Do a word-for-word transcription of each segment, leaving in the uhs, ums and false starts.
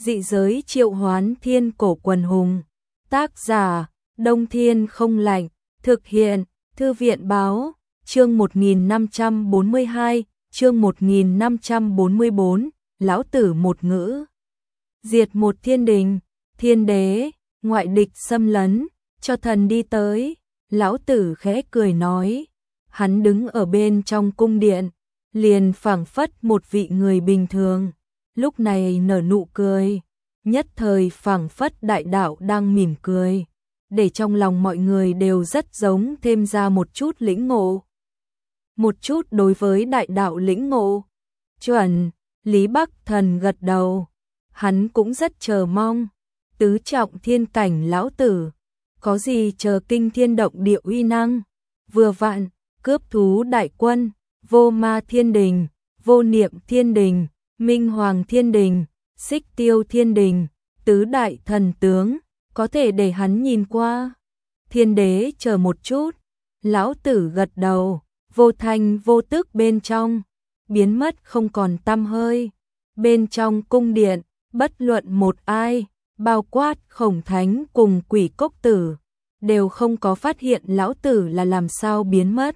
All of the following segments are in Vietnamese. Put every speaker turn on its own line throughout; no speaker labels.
Dị giới triệu hoán thiên cổ quần hùng. Tác giả, Đông Thiên không lạnh. Thực hiện, Thư viện báo. Chương một nghìn năm trăm bốn mươi hai, chương một nghìn năm trăm bốn mươi bốn, lão tử một ngữ. Diệt một thiên đình, thiên đế, ngoại địch xâm lấn, cho thần đi tới. Lão tử khẽ cười nói. Hắn đứng ở bên trong cung điện, liền phảng phất một vị người bình thường. Lúc này nở nụ cười, nhất thời phảng phất đại đạo đang mỉm cười, để trong lòng mọi người đều rất giống thêm ra một chút lĩnh ngộ. Một chút đối với đại đạo lĩnh ngộ. Chuẩn, Lý Bắc Thần gật đầu. Hắn cũng rất chờ mong. Tứ trọng thiên cảnh lão tử, có gì chờ kinh thiên động địa uy năng. Vừa vặn, cướp thú đại quân, vô ma thiên đình, vô niệm thiên đình, minh hoàng thiên đình, xích tiêu thiên đình, tứ đại thần tướng, có thể để hắn nhìn qua. Thiên đế chờ một chút, lão tử gật đầu, vô thanh vô tức bên trong, biến mất không còn tăm hơi. Bên trong cung điện, bất luận một ai, bao quát Khổng Thánh cùng Quỷ Cốc Tử, đều không có phát hiện lão tử là làm sao biến mất.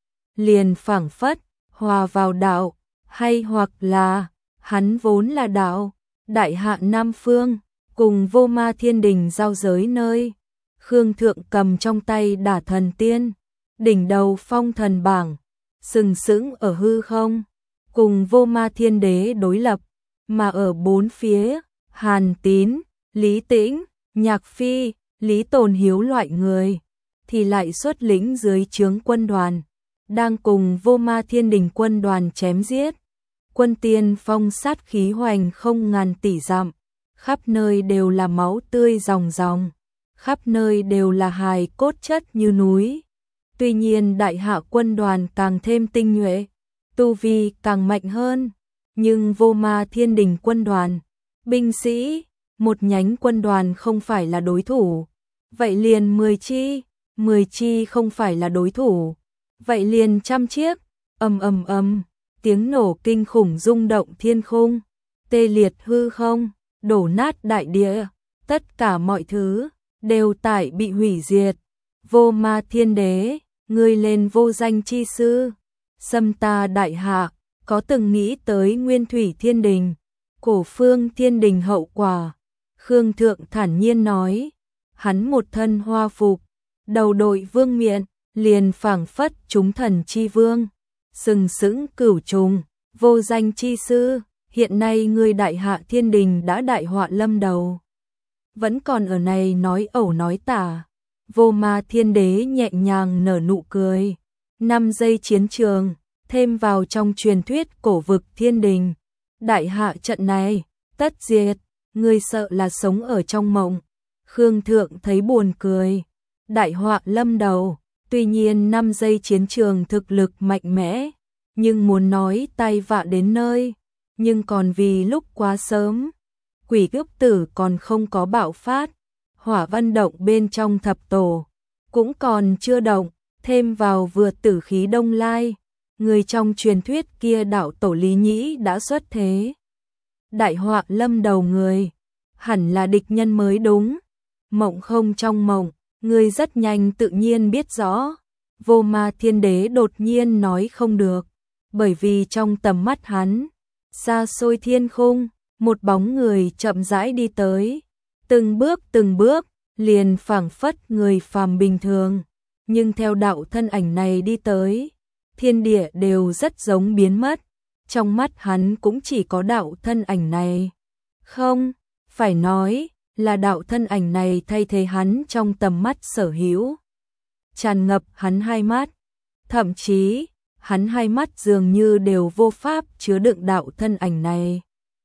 Liền phảng phất, hòa vào đạo, hay hoặc là, hắn vốn là đạo, đại hạ Nam Phương, cùng vô ma thiên đình giao giới nơi. Khương Thượng cầm trong tay Đả Thần Tiên, đỉnh đầu phong thần bảng, sừng sững ở hư không, cùng vô ma thiên đế đối lập, mà ở bốn phía, Hàn Tín, Lý Tĩnh, Nhạc Phi, Lý Tồn Hiếu loại người, thì lại xuất lĩnh dưới trướng quân đoàn, đang cùng vô ma thiên đình quân đoàn chém giết. Quân tiên phong sát khí hoành không ngàn tỷ dặm, khắp nơi đều là máu tươi ròng ròng, khắp nơi đều là hài cốt chất như núi. Tuy nhiên đại hạ quân đoàn càng thêm tinh nhuệ, tu vi càng mạnh hơn, nhưng vô ma thiên đình quân đoàn, binh sĩ, một nhánh quân đoàn không phải là đối thủ, vậy liền mười chi, mười chi không phải là đối thủ, vậy liền trăm chiếc. Ầm ầm ầm, tiếng nổ kinh khủng rung động thiên khung, tê liệt hư không, đổ nát đại địa, tất cả mọi thứ đều tại bị hủy diệt. Vô ma thiên đế, ngươi lên vô danh chi sư, xâm ta đại hạ, có từng nghĩ tới nguyên thủy thiên đình, cổ phương thiên đình hậu quả? Khương Thượng thản nhiên nói. Hắn một thân hoa phục, đầu đội vương miện, liền phảng phất chúng thần chi vương, sừng sững cửu trùng, vô danh chi sư. Hiện nay ngươi đại hạ thiên đình đã đại họa lâm đầu, vẫn còn ở này nói ẩu nói tả. Vô ma thiên đế nhẹ nhàng nở nụ cười. Năm giây chiến trường, thêm vào trong truyền thuyết cổ vực thiên đình, đại hạ trận này tất diệt, ngươi sợ là sống ở trong mộng. Khương Thượng thấy buồn cười. Đại họa lâm đầu, tuy nhiên năm giây chiến trường thực lực mạnh mẽ, nhưng muốn nói tai vạ đến nơi, nhưng còn vì lúc quá sớm. Quỷ Cốc Tử còn không có bạo phát, Hỏa Văn động bên trong thập tổ cũng còn chưa động, thêm vào vừa tử khí đông lai, người trong truyền thuyết kia đạo tổ Lý Nhĩ đã xuất thế. Đại họa lâm đầu người, hẳn là địch nhân mới đúng. Mộng không trong mộng, người rất nhanh tự nhiên biết rõ. Vô ma thiên đế đột nhiên nói không được, bởi vì trong tầm mắt hắn, xa xôi thiên khung, một bóng người chậm rãi đi tới, từng bước từng bước, liền phảng phất người phàm bình thường, nhưng theo đạo thân ảnh này đi tới, thiên địa đều rất giống biến mất, trong mắt hắn cũng chỉ có đạo thân ảnh này. Không, phải nói là đạo thân ảnh này thay thế hắn trong tầm mắt sở hữu, tràn ngập hắn hai mắt, thậm chí hắn hai mắt dường như đều vô pháp chứa đựng đạo thân ảnh này.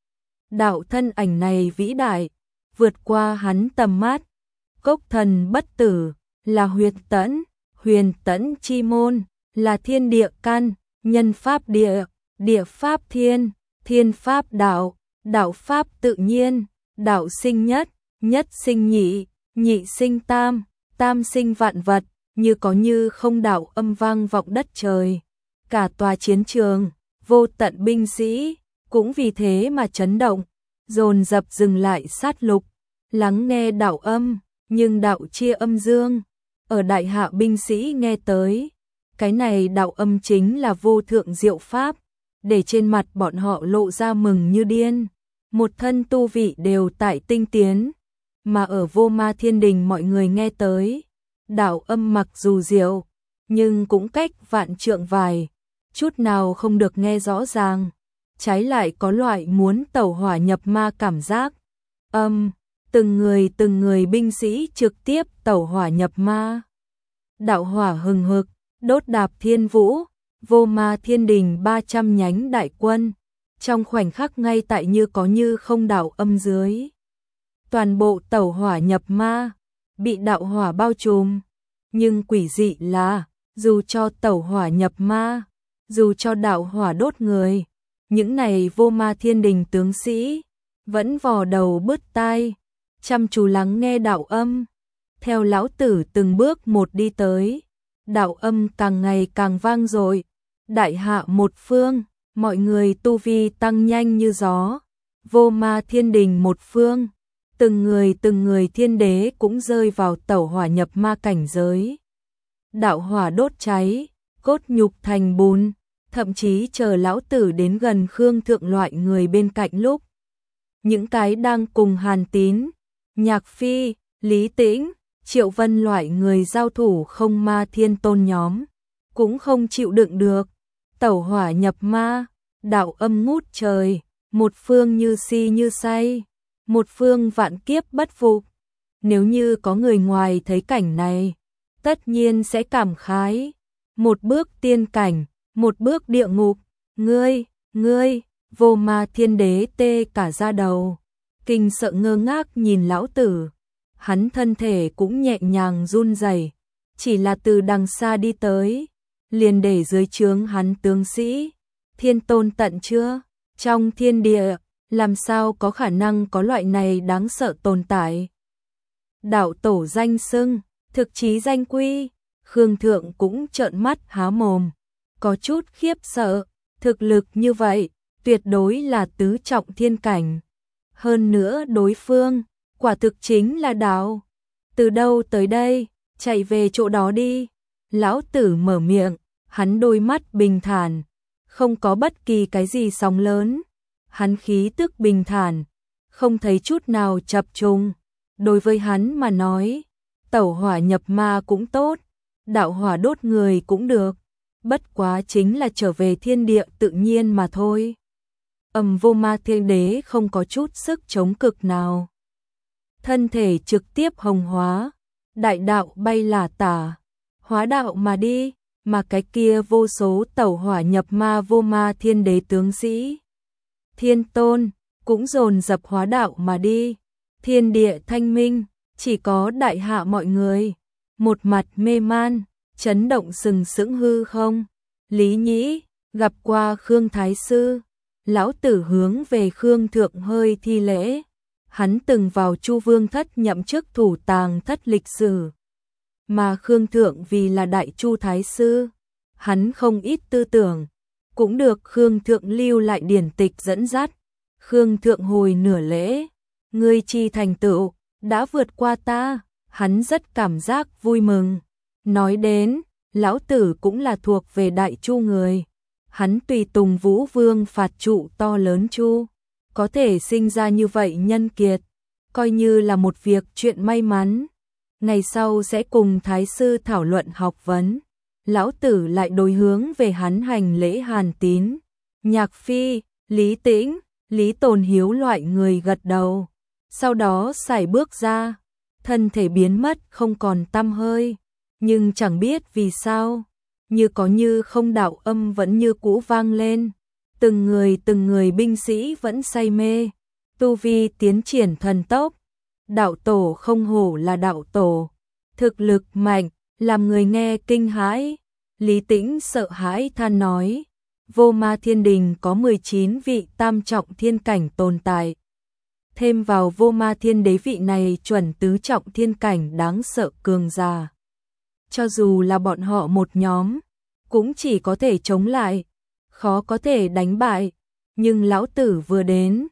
Đạo thân ảnh này vĩ đại, vượt qua hắn tầm mắt. Cốc thần bất tử, là huyền tẫn, huyền tẫn chi môn, là thiên địa căn, nhân pháp địa, địa pháp thiên, thiên pháp đạo, đạo pháp tự nhiên, đạo sinh nhất, nhất sinh nhị, nhị sinh tam, tam sinh vạn vật, như có như không đạo âm vang vọng đất trời. Cả tòa chiến trường, vô tận binh sĩ, cũng vì thế mà chấn động. dồn dập dừng lại sát lục, lắng nghe đạo âm, nhưng đạo chia âm dương, ở đại hạ binh sĩ nghe tới, cái này đạo âm chính là vô thượng diệu pháp, để trên mặt bọn họ lộ ra mừng như điên, một thân tu vị đều tại tinh tiến, mà ở Vô Ma Thiên Đình mọi người nghe tới, đạo âm mặc dù diệu, nhưng cũng cách vạn trượng vài, chút nào không được nghe rõ ràng, trái lại có loại muốn tẩu hỏa nhập ma cảm giác. Âm, từng người từng người binh sĩ trực tiếp tẩu hỏa nhập ma. Đạo hỏa hừng hực, đốt đạp thiên vũ, Vô Ma Thiên Đình ba trăm nhánh đại quân, trong khoảnh khắc ngay tại như có như không đạo âm dưới. Toàn bộ tẩu hỏa nhập ma, bị đạo hỏa bao trùm, nhưng quỷ dị là, dù cho tẩu hỏa nhập ma, dù cho đạo hỏa đốt người, những này Vô Ma Thiên Đình tướng sĩ, vẫn vò đầu bứt tai, chăm chú lắng nghe đạo âm. Theo lão tử từng bước một đi tới, đạo âm càng ngày càng vang dội, đại hạ một phương, mọi người tu vi tăng nhanh như gió, Vô Ma Thiên Đình một phương, từng người từng người thiên đế cũng rơi vào tẩu hỏa nhập ma cảnh giới. Đạo hỏa đốt cháy, cốt nhục thành bùn, thậm chí chờ lão tử đến gần Khương Thượng loại người bên cạnh lúc. Những cái đang cùng Hàn Tín, Nhạc Phi, Lý Tĩnh, Triệu Vân loại người giao thủ không ma thiên tôn nhóm, cũng không chịu đựng được. Tẩu hỏa nhập ma, đạo âm ngút trời, một phương như si như say, một phương vạn kiếp bất phục. Nếu như có người ngoài thấy cảnh này, tất nhiên sẽ cảm khái. Một bước tiên cảnh, một bước địa ngục, ngươi, ngươi, Vô Ma Thiên Đế tê cả da đầu, kinh sợ ngơ ngác nhìn lão tử. Hắn thân thể cũng nhẹ nhàng run rẩy, chỉ là từ đằng xa đi tới, liền để dưới trướng hắn tướng sĩ, thiên tôn tận chưa, trong thiên địa, làm sao có khả năng có loại này đáng sợ tồn tại. Đạo tổ danh xưng, thực chí danh quy, Khương Thượng cũng trợn mắt há mồm, có chút khiếp sợ, thực lực như vậy, tuyệt đối là tứ trọng thiên cảnh. Hơn nữa đối phương, quả thực chính là đạo. Từ đâu tới đây, chạy về chỗ đó đi. Lão tử mở miệng, hắn đôi mắt bình thản, không có bất kỳ cái gì sóng lớn. Hắn khí tức bình thản, không thấy chút nào chập trùng. Đối với hắn mà nói, tẩu hỏa nhập ma cũng tốt, đạo hỏa đốt người cũng được, bất quá chính là trở về thiên địa tự nhiên mà thôi. Ầm, Vô Ma Thiên Đế không có chút sức chống cực nào. Thân thể trực tiếp hồng hóa, đại đạo bay là tả, hóa đạo mà đi, mà cái kia vô số tẩu hỏa nhập ma Vô Ma Thiên Đế tướng sĩ. Thiên tôn, cũng dồn dập hóa đạo mà đi, thiên địa thanh minh, chỉ có đại hạ mọi người. Một mặt mê man, chấn động sừng sững hư không. Lý Nhĩ, gặp qua Khương Thái Sư, lão tử hướng về Khương Thượng hơi thi lễ. Hắn từng vào Chu Vương Thất nhậm chức thủ tàng thất lịch sử, mà Khương Thượng vì là đại Chu Thái Sư, hắn không ít tư tưởng, cũng được Khương Thượng lưu lại điển tịch dẫn dắt. Khương Thượng hồi nửa lễ, ngươi chi thành tựu, đã vượt qua ta, hắn rất cảm giác vui mừng. Nói đến, lão tử cũng là thuộc về đại Chu người, hắn tùy tùng Vũ Vương phạt trụ to lớn Chu, có thể sinh ra như vậy nhân kiệt, coi như là một việc chuyện may mắn. Ngày sau sẽ cùng Thái Sư thảo luận học vấn. Lão tử lại đối hướng về hắn hành lễ Hàn Tín, Nhạc Phi, Lý Tĩnh, Lý Tồn Hiếu loại người gật đầu. Sau đó sải bước ra, thân thể biến mất không còn tăm hơi, nhưng chẳng biết vì sao, như có như không đạo âm vẫn như cũ vang lên. Từng người từng người binh sĩ vẫn say mê, tu vi tiến triển thần tốc. Đạo tổ không hổ là đạo tổ, thực lực mạnh, làm người nghe kinh hãi. Lý Tĩnh sợ hãi than nói, Vô Ma Thiên Đình có mười chín vị tam trọng thiên cảnh tồn tại. Thêm vào Vô Ma Thiên Đế vị này chuẩn tứ trọng thiên cảnh đáng sợ cường giả. Cho dù là bọn họ một nhóm, cũng chỉ có thể chống lại, khó có thể đánh bại. Nhưng lão tử vừa đến,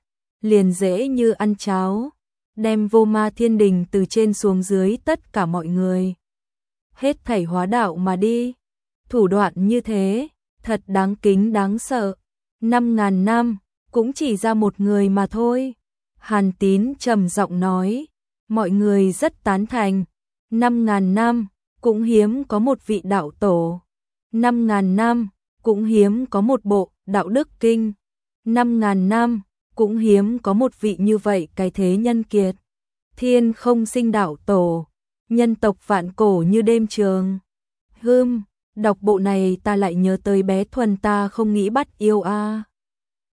liền dễ như ăn cháo, đem vô ma thiên đình từ trên xuống dưới tất cả mọi người. Hết thảy hóa đạo mà đi. Thủ đoạn như thế, thật đáng kính đáng sợ. Năm ngàn năm, cũng chỉ ra một người mà thôi. Hàn Tín trầm giọng nói, mọi người rất tán thành. Năm ngàn năm, cũng hiếm có một vị đạo tổ. Năm ngàn năm, cũng hiếm có một bộ đạo đức kinh. Năm ngàn năm, cũng hiếm có một vị như vậy cái thế nhân kiệt. Thiên không sinh đạo tổ, nhân tộc vạn cổ như đêm trường. Hưm, đọc bộ này ta lại nhớ tới bé Thuần ta không nghĩ bắt yêu a.